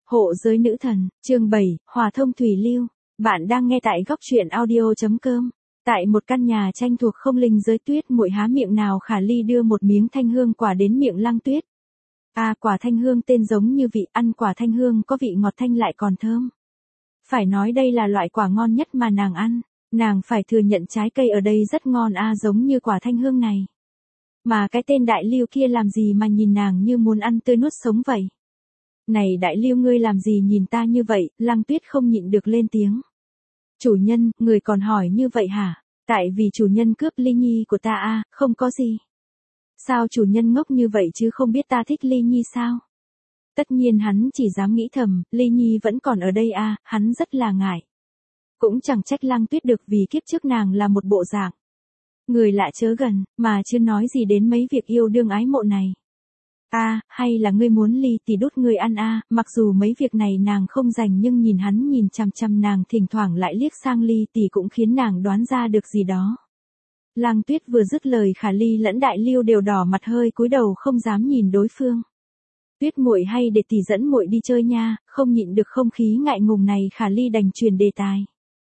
Hộ giới nữ thần, chương 7, Hòa thông thủy lưu. Bạn đang nghe tại góc truyện audio.com. Tại một căn nhà tranh thuộc không linh giới, Tuyết Muội há miệng nào khả ly đưa một miếng thanh hương quả đến miệng Lăng Tuyết. Quả thanh hương tên giống như vị, ăn quả thanh hương có vị ngọt thanh lại còn thơm. Phải nói đây là loại quả ngon nhất mà nàng ăn, nàng phải thừa nhận trái cây ở đây rất ngon giống như quả thanh hương này. Mà cái tên Đại Lưu kia làm gì mà nhìn nàng như muốn ăn tươi nuốt sống vậy? Này Đại Lưu, ngươi làm gì nhìn ta như vậy? Lăng Tuyết không nhịn được lên tiếng. Chủ nhân, người còn hỏi như vậy hả? Tại vì chủ nhân cướp Ly Nhi của ta không có gì. Sao chủ nhân ngốc như vậy chứ không biết ta thích Ly Nhi sao? Tất nhiên hắn chỉ dám nghĩ thầm, Ly Nhi vẫn còn ở đây hắn rất là ngại. Cũng chẳng trách Lăng Tuyết được, vì kiếp trước nàng là một bộ dạng người lạ chớ gần, mà chưa nói gì đến mấy việc yêu đương ái mộ này. Hay là ngươi muốn Ly tỷ đút ngươi ăn mặc dù mấy việc này nàng không rành, nhưng nhìn hắn nhìn chằm chằm nàng, thỉnh thoảng lại liếc sang Ly tỷ cũng khiến nàng đoán ra được gì đó. Lăng Tuyết vừa dứt lời, Khả Ly lẫn Đại Lưu đều đỏ mặt, hơi cúi đầu không dám nhìn đối phương. Tuyết muội, hay để tỷ dẫn muội đi chơi nha. Không nhịn được không khí ngại ngùng này, Khả Ly đành truyền đề tài.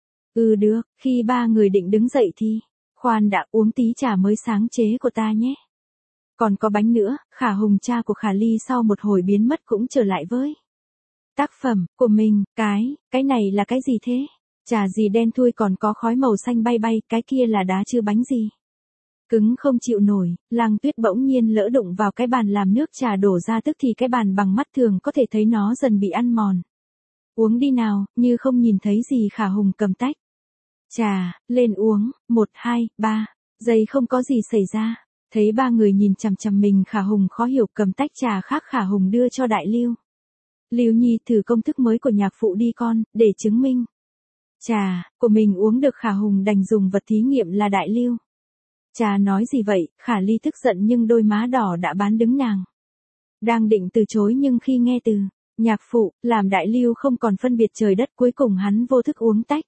Được. Khi ba người định đứng dậy thì, khoan đã, uống tí trà mới sáng chế của ta nhé. Còn có bánh nữa. Khả Hùng, cha của Khả Ly, sau một hồi biến mất cũng trở lại với tác phẩm của mình. Cái này là cái gì thế? Trà gì đen thui còn có khói màu xanh bay bay, cái kia là đá chứ bánh gì? Cứng không chịu nổi. Lăng Tuyết bỗng nhiên lỡ đụng vào cái bàn làm nước trà đổ ra, tức thì cái bàn bằng mắt thường có thể thấy nó dần bị ăn mòn. Uống đi nào. Như không nhìn thấy gì, Khả Hùng cầm tách trà lên uống. 1, 2, 3 giây không có gì xảy ra. Thấy ba người nhìn chằm chằm mình, Khả Hùng khó hiểu cầm tách trà khác Khả Hùng đưa cho Đại Lưu. Lưu Nhi, thử công thức mới của nhạc phụ đi con, để chứng minh trà của mình uống được. Khả Hùng đành dùng vật thí nghiệm là Đại Lưu. Trà nói gì vậy? Khả Ly tức giận nhưng đôi má đỏ đã bán đứng nàng. Đang định từ chối, nhưng khi nghe từ nhạc phụ, làm Đại Lưu không còn phân biệt trời đất, cuối cùng hắn vô thức uống tách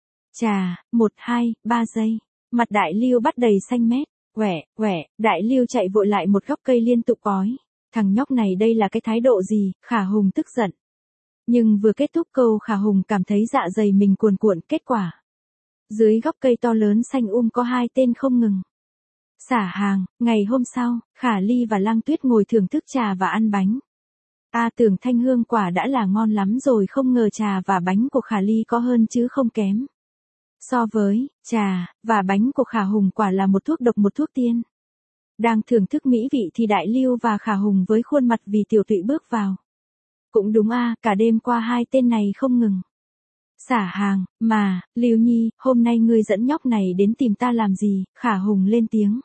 trà. 1, 2, 3 giây. Mặt Đại Lưu bắt đầy xanh mét. Quẻ, Đại Lưu chạy vội lại một gốc cây liên tục ói. Thằng nhóc này đây là cái thái độ gì? Khả Hùng tức giận. Nhưng vừa kết thúc câu, Khả Hùng cảm thấy dạ dày mình cuồn cuộn. Kết quả, dưới gốc cây to lớn xanh có hai tên không ngừng xả hàng. Ngày hôm sau, Khả Ly và Lăng Tuyết ngồi thưởng thức trà và ăn bánh. Tưởng thanh hương quả đã là ngon lắm rồi, không ngờ trà và bánh của Khả Ly có hơn chứ không kém. So với trà và bánh của Khả Hùng, quả là một thuốc độc một thuốc tiên. Đang thưởng thức mỹ vị thì Đại Lưu và Khả Hùng với khuôn mặt vì tiểu tụy bước vào. Cũng đúng cả đêm qua hai tên này không ngừng xả hàng. Mà, Lưu Nhi, hôm nay ngươi dẫn nhóc này đến tìm ta làm gì? Khả Hùng lên tiếng.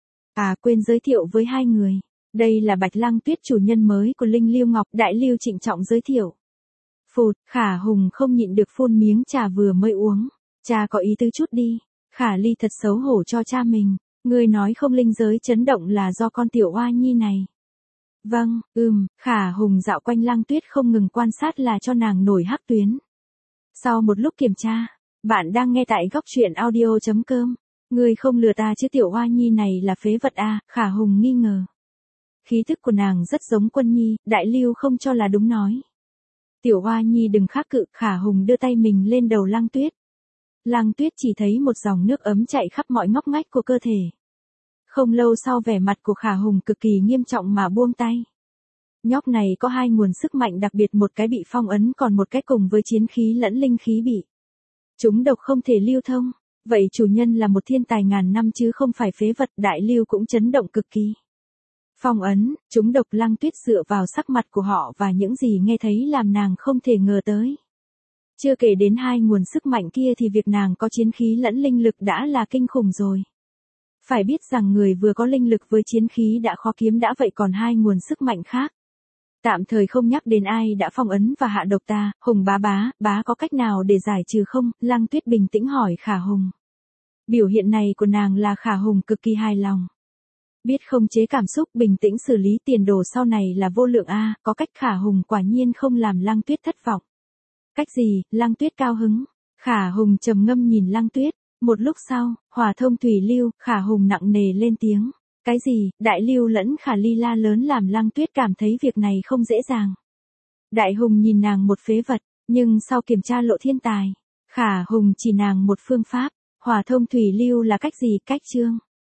Quên giới thiệu với hai người. Đây là Bạch Lăng Tuyết, chủ nhân mới của Linh Lưu Ngọc. Đại Lưu trịnh trọng giới thiệu. Phụt, Khả Hùng không nhịn được phun miếng trà vừa mới uống. Cha có ý tứ chút đi. Khả Ly thật xấu hổ cho cha mình. Ngươi nói không linh giới chấn động là do con tiểu oa nhi này. Vâng, Khả Hùng dạo quanh Lăng Tuyết không ngừng quan sát là cho nàng nổi hắc tuyến. Sau một lúc kiểm tra, bạn đang nghe tại góc truyện audio.com. Ngươi không lừa ta chứ, tiểu oa nhi này là phế vật Khả Hùng nghi ngờ. Khí thức của nàng rất giống Quân Nhi. Đại Lưu không cho là đúng nói. Tiểu oa nhi đừng kháng cự. Khả Hùng đưa tay mình lên đầu Lăng Tuyết. Lăng Tuyết chỉ thấy một dòng nước ấm chạy khắp mọi ngóc ngách của cơ thể. Không lâu sau, vẻ mặt của Khả Hùng cực kỳ nghiêm trọng mà buông tay. Nhóc này có hai nguồn sức mạnh đặc biệt, một cái bị phong ấn, còn một cái cùng với chiến khí lẫn linh khí bị chúng độc không thể lưu thông. Vậy chủ nhân là một thiên tài ngàn năm chứ không phải phế vật. Đại Lưu cũng chấn động cực kỳ. Phong ấn, chúng độc. Lăng Tuyết dựa vào sắc mặt của họ và những gì nghe thấy làm nàng không thể ngờ tới. Chưa kể đến hai nguồn sức mạnh kia thì việc nàng có chiến khí lẫn linh lực đã là kinh khủng rồi. Phải biết rằng người vừa có linh lực với chiến khí đã khó kiếm đã, vậy còn hai nguồn sức mạnh khác. Tạm thời không nhắc đến ai đã phong ấn và hạ độc ta. Hùng bá có cách nào để giải trừ không? Lăng Tuyết bình tĩnh hỏi Khả Hùng. Biểu hiện này của nàng là Khả Hùng cực kỳ hài lòng. Biết không chế cảm xúc, bình tĩnh xử lý, tiền đồ sau này là vô lượng có cách. Khả Hùng quả nhiên không làm Lăng Tuyết thất vọng. Cách gì? Lăng Tuyết cao hứng. Khả Hùng trầm ngâm nhìn Lăng Tuyết. Một lúc sau, Hòa thông thủy lưu. Khả Hùng nặng nề lên tiếng. Cái gì? Đại Lưu lẫn Khả Ly la lớn làm Lăng Tuyết cảm thấy việc này không dễ dàng. Đại Hùng nhìn nàng một phế vật, nhưng sau kiểm tra Lộ Thiên Tài, Khả Hùng chỉ nàng một phương pháp, hỏa thông thủy lưu là cách gì, cách chương.